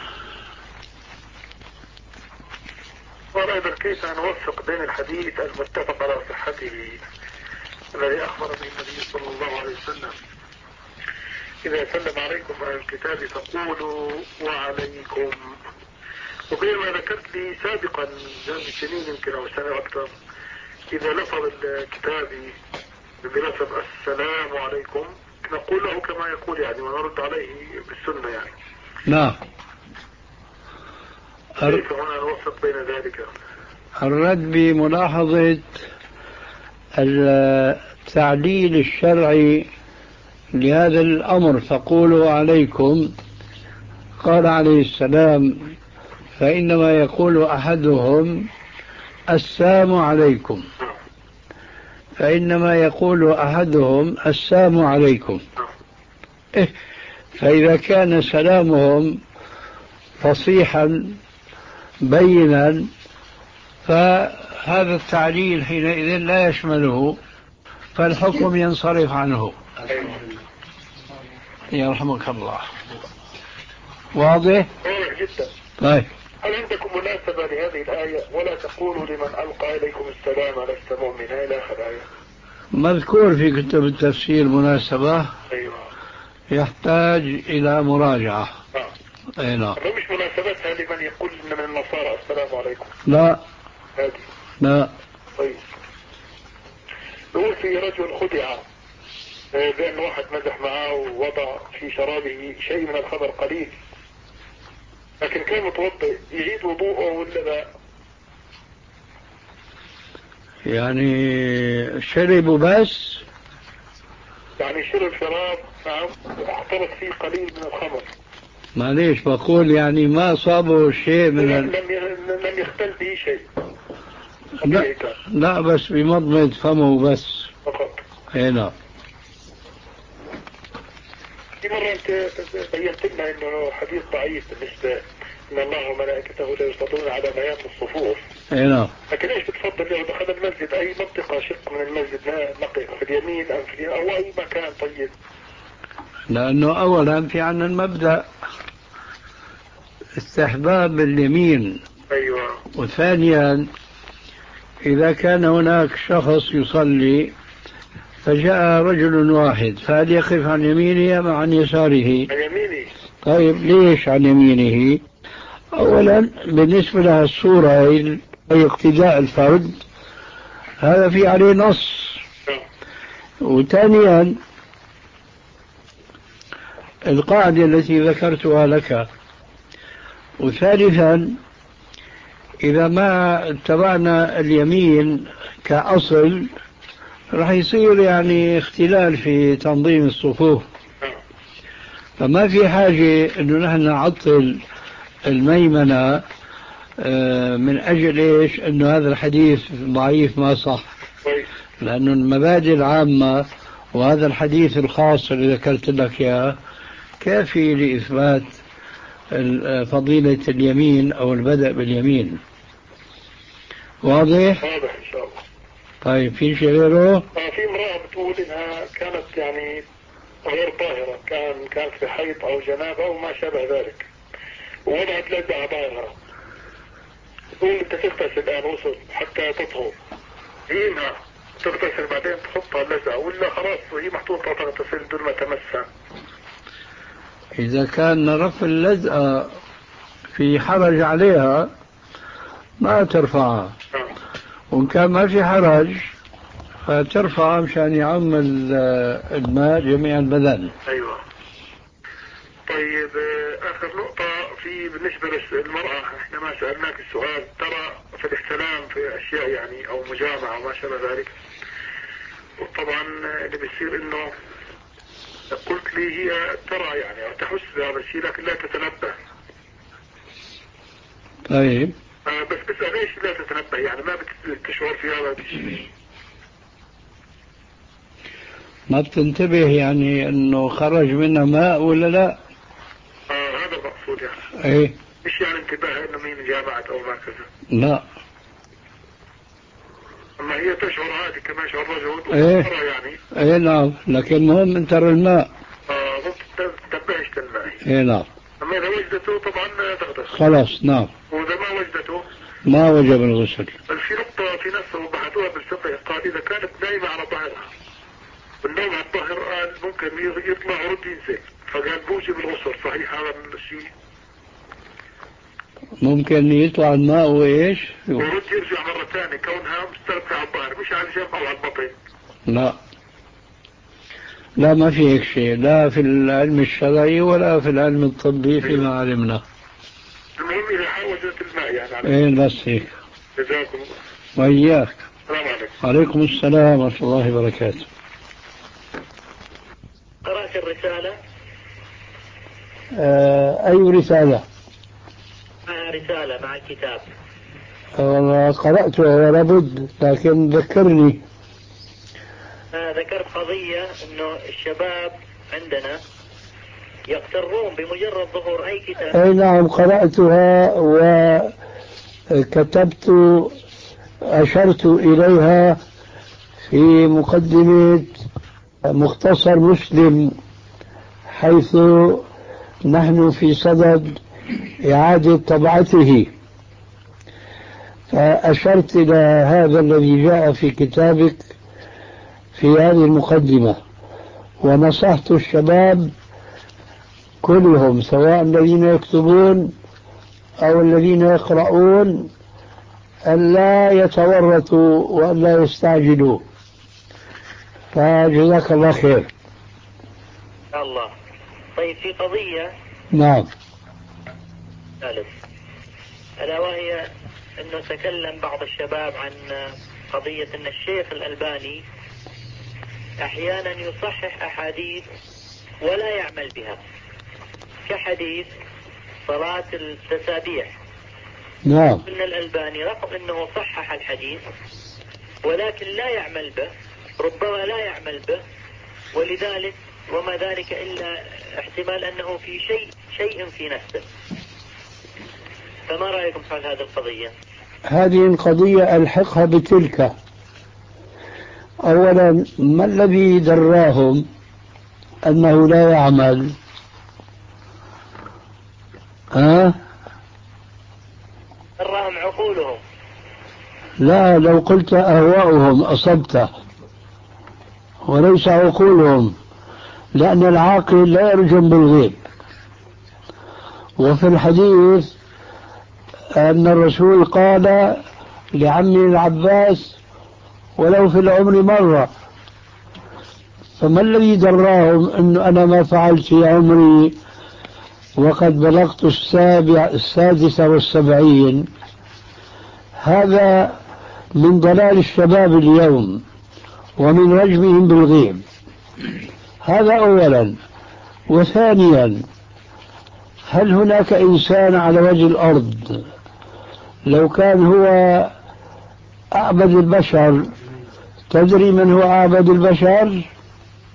وأيضا كيف نوفق بين الحديث المتفق على صحته الذي أخبر به النبي صلى الله عليه وسلم إذا سلم عليكم أهل الكتاب فقولوا وعليكم، وبين ما ذكرت لي سابقا من سنين يمكن أو سنة أكثر إذا لفظ الكتابي بلفظ السلام عليكم نقول له كما يقول يعني ونرد عليه بالسنة يعني. نعم. كيف هنا نوفق بين ذلك؟ الرد بملاحظة التعليل الشرعي لهذا الأمر فقولوا عليكم. قال عليه السلام فإنما يقول أحدهم السلام عليكم، فإنما يقول أحدهم السلام عليكم. إيه؟ فإذا كان سلامهم فصيحا بينا فهذا التعليل حينئذ لا يشمله، فالحكم ينصرف عنه. يرحمك الله. واضح؟ واضح جدا. طيب. هل عندكم مناسبة لهذه الآية ولا تقولوا لمن ألقى إليكم السلام لست مؤمنا إلى آخر آية؟ مذكور في كتب التفسير مناسبة. أيوة. يحتاج إلى مراجعة. آه. أي نعم. مش مناسبتها لمن يقول من النصارى السلام عليكم؟ لا. هذه. لا. طيب. يقول في رجل خدع بأن واحد مزح معه ووضع في شرابه شيء من الخمر قليل، لكن كان متوضئ، يعيد وضوءه ولا لا؟ يعني شربوا بس؟ يعني شرب شراب نعم واحترق فيه قليل من الخمر. معليش بقول يعني ما أصابه شيء من لم, لم يختل به شيء. لا, لا بس بمضمض فمه بس فقط. اي نعم. في مرة انت بينت لنا انه حديث ضعيف بالنسبة ان الله وملائكته لا يصلون على ميامن الصفوف. اي نعم. لكن ايش بتفضل لو دخل المسجد اي منطقة شق من المسجد نقي في اليمين ام في او اي مكان طيب؟ لانه اولا في عنا المبدأ استحباب اليمين. ايوه. وثانيا اذا كان هناك شخص يصلي فجاء رجل واحد فهل يقف عن يمينه ام عن يساره؟ عن يمينه. طيب ليش عن يمينه؟ اولا بالنسبة لها الصورة اي اقتداء الفرد هذا في عليه نص. وثانيا القاعدة التي ذكرتها لك. وثالثا إذا ما اتبعنا اليمين كأصل راح يصير يعني اختلال في تنظيم الصفوف، فما في حاجة انه نحن نعطل الميمنة من اجل ايش؟ انه هذا الحديث ضعيف ما صح، لانه المبادئ العامة وهذا الحديث الخاص اللي ذكرت لك إياه كافي لإثبات فضيلة اليمين أو البدء باليمين. واضح؟ واضح إن شاء الله. طيب في شيء غيره؟ آه في امرأة بتقول إنها كانت يعني غير طاهرة، كان كانت في حيض أو جنابة أو ما شابه ذلك، ووضعت لزعة ظاهرة، تقول أنت تغتسل الآن وصل حتى تطهر، هينها تغتسل بعدين تحطها اللزعة ولا خلاص وهي محطوطة تغتسل دون ما تمسها؟ إذا كان رفع اللزعة في حرج عليها ما ترفعها، وإن كان ما في حرج فترفع مشان يعم الماء جميع البدن. أيوة. طيب آخر نقطة في بالنسبة للمرأة، احنا ما سألناك السؤال، ترى في الاحتلام في أشياء يعني أو مجامعة وما شابه ذلك، وطبعا اللي بيصير إنه قلت لي هي ترى يعني أو تحس بهذا الشيء لكن لا تتنبه. طيب آه بس بس ليش لا تتنبه يعني ما بتشعر في هذا الشيء؟ ما بتنتبه يعني انه خرج منها ماء ولا لا؟ اه هذا المقصود يعني. ايه مش يعني انتباه انه مين جامعت او ما كذا. لا. اما هي تشعر عادي كما يشعر الرجل. ايه يعني. ايه نعم، لكن المهم ان ترى الماء. اه ما تنتبهش للماء. ايه نعم. اما اذا وجدته طبعا تغتسل. خلاص نعم. واذا ما وجدته ما وجب الغسل. في نقطة في ناس بحثوها بالفقه، قال اذا كانت نايمة على ظهرها والنوم على الظهر قال ممكن يطلع ورد ينزل، فقال بوجب الغسل، صحيح هذا الشيء؟ ممكن يطلع الماء وايش؟ ورد يرجع مرة ثانية كونها مستلقى على الظهر مش على الجنب او على البطن. لا لا ما في هيك شيء، لا في العلم الشرعي ولا في العلم الطبي فيما علمنا. المهم اذا حاولت الماء يعني. ايه بس هيك. جزاكم الله. وإياك. السلام عليكم. وعليكم السلام ورحمة الله وبركاته. قرأت الرسالة؟ آه أي رسالة؟ مع رسالة مع الكتاب. أنا قرأتها ولا بد، لكن ذكرني. آه ذكرت قضية إنه الشباب عندنا يغترون بمجرد ظهور أي كتاب. أي نعم قرأتها وكتبت أشرت إليها في مقدمة مختصر مسلم، حيث نحن في صدد إعادة طبعته، فأشرت إلى هذا الذي جاء في كتابك في هذه المقدمة، ونصحت الشباب كلهم سواء الذين يكتبون أو الذين يقرؤون أن لا يتورطوا وأن لا يستعجلوا. فجزاك الله خير. الله. طيب في قضية. نعم. ثالث. ألا وهي أنه تكلم بعض الشباب عن قضية أن الشيخ الألباني أحيانا يصحح أحاديث ولا يعمل بها، كحديث صلاة التسابيح. نعم. أن الألباني رغم أنه صحح الحديث ولكن لا يعمل به، ربما لا يعمل به، ولذلك وما ذلك إلا احتمال أنه في شيء شيء في نفسه. فما رأيكم حول هذه القضية؟ هذه القضية ألحقها بتلك. أولا ما الذي دراهم أنه لا يعمل؟ ها؟ دراهم عقولهم. لا، لو قلت أهواؤهم أصبت، وليس عقولهم، لأن العاقل لا يرجم بالغيب. وفي الحديث أن الرسول قال لعمي العباس ولو في العمر مرة، فما الذي دراهم أنه أنا ما فعلت في عمري وقد بلغت السابع السادسة والسبعين؟ هذا من ضلال الشباب اليوم ومن رجمهم بالغيب. هذا أولا. وثانيا، هل هناك إنسان على وجه الأرض لو كان هو أعبد البشر، تدري من هو أعبد البشر؟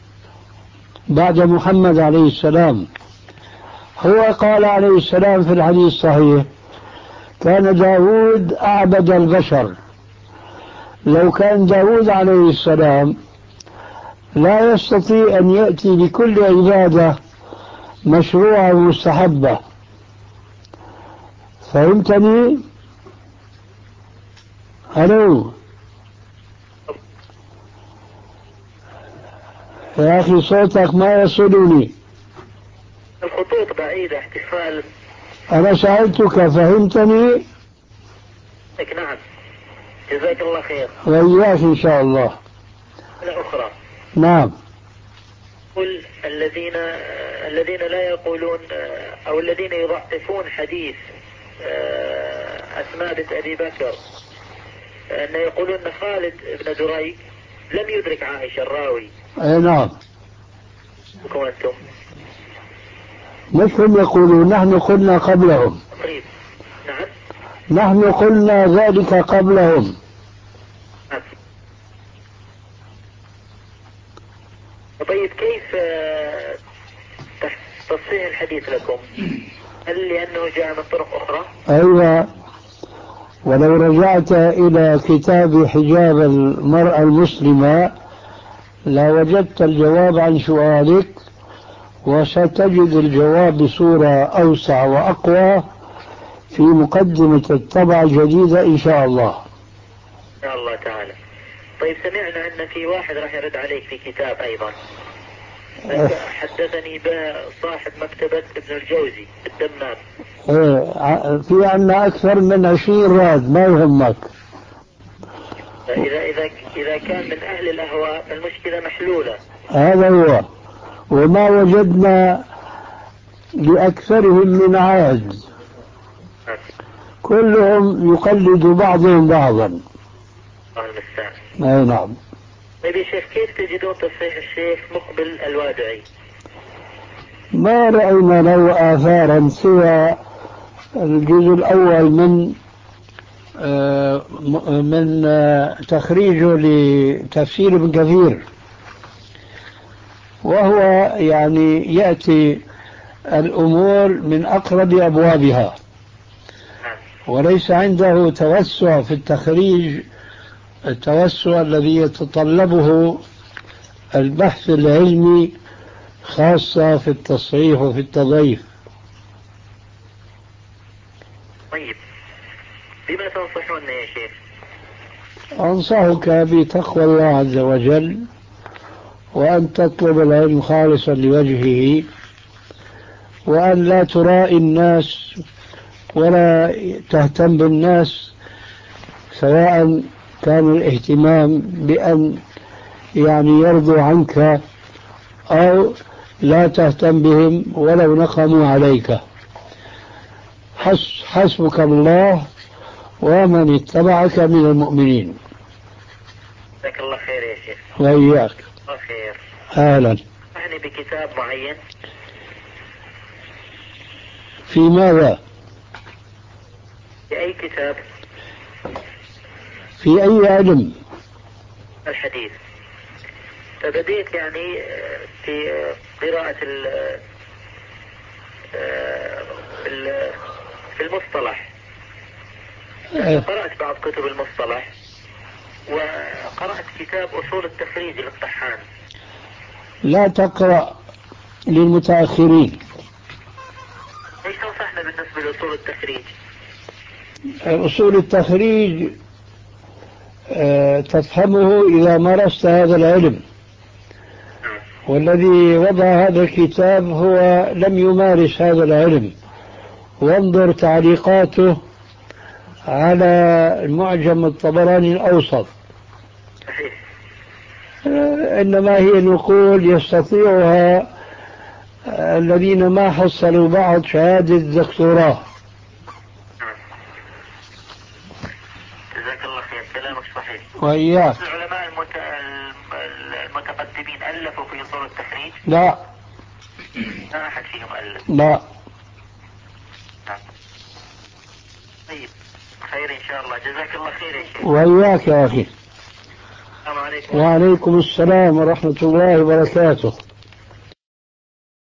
بعد محمد عليه السلام. هو قال عليه السلام في الحديث الصحيح: كان داود أعبد البشر. لو كان داود عليه السلام لا يستطيع أن يأتي بكل عبادة مشروعة مستحبة. فهمتني؟ ألو يا أخي، صوتك ما يصلني. الخطوط بعيدة احتفال. أنا سألتك فهمتني؟ نعم، جزاك الله خير. وإياك إن شاء الله. الأخرى نعم. قل الذين الذين لا يقولون أو الذين يضعفون حديث أسماء بنت أبي بكر، أن يقولون أن خالد بن دريك لم يدرك عائشة الراوي. أي نعم. وأنتم مش هم يقولون، نحن قلنا قبلهم. طيب. نعم. نحن قلنا ذلك قبلهم. نعم. طيب كيف تصحيح الحديث لكم؟ هل لأنه جاء من طرق أخرى؟ أيوة، ولو رجعت إلى كتاب حجاب المرأة المسلمة لوجدت الجواب عن سؤالك، وستجد الجواب بصورة أوسع وأقوى في مقدمة الطبعة الجديدة إن شاء الله. إن شاء الله تعالى. طيب سمعنا أن في واحد راح يرد عليك في كتاب أيضا، حدثني به صاحب مكتبة ابن الجوزي الدمام. إيه، في عنا أكثر من عشرين راد، ما يهمك. إذا إذا إذا كان من أهل الأهواء المشكلة محلولة. هذا هو، وما وجدنا لأكثرهم من عاد، كلهم يقلد بعضهم بعضا. الله المستعان. أي نعم. طيب يا شيخ، كيف تجدون تصحيح الشيخ مقبل الوادعي؟ ما رأينا له آثارا سوى الجزء الأول من آه من آه تخريجه لتفسير ابن كثير، وهو يعني يأتي الأمور من أقرب أبوابها، وليس عنده توسع في التخريج، التوسع الذي يتطلبه البحث العلمي، خاصة في التصحيح وفي التضعيف. طيب بما تنصحون يا شيخ؟ أنصحك بتقوى الله عز وجل، وأن تطلب العلم خالصا لوجهه، وأن لا ترائي الناس ولا تهتم بالناس، سواء كان الاهتمام بأن يعني يرضوا عنك أو لا تهتم بهم ولو نقموا عليك. حسبك الله ومن اتبعك من المؤمنين. جزاك الله خير يا شيخ. وإياك. الله خير. أهلا. يعني بكتاب معين. في ماذا؟ في أي كتاب؟ في أي علم؟ الحديث. فبديت يعني في قراءة في المصطلح. قرأت بعض كتب المصطلح، وقرأت كتاب أصول التخريج للطحان. لا تقرأ للمتأخرين. ايش تنصحنا بالنسبة لأصول التخريج؟ أصول التخريج أه تفهمه إذا مارست هذا العلم، والذي وضع هذا الكتاب هو لم يمارس هذا العلم. وانظر تعليقاته على المعجم الطبراني الأوسط، أه إنما هي نقول يستطيعها الذين ما حصلوا بعض شهادة دكتوراه. جزاك الله خير، كلامك صحيح. وإياك. العلماء المت... المتقدمين ألفوا في أصول التخريج؟ لا، ما أحد فيهم ألف. لا. طيب خير إن شاء الله، جزاك الله خير يا شيخ. وإياك يا أخي. السلام عليكم. وعليكم السلام ورحمة الله وبركاته.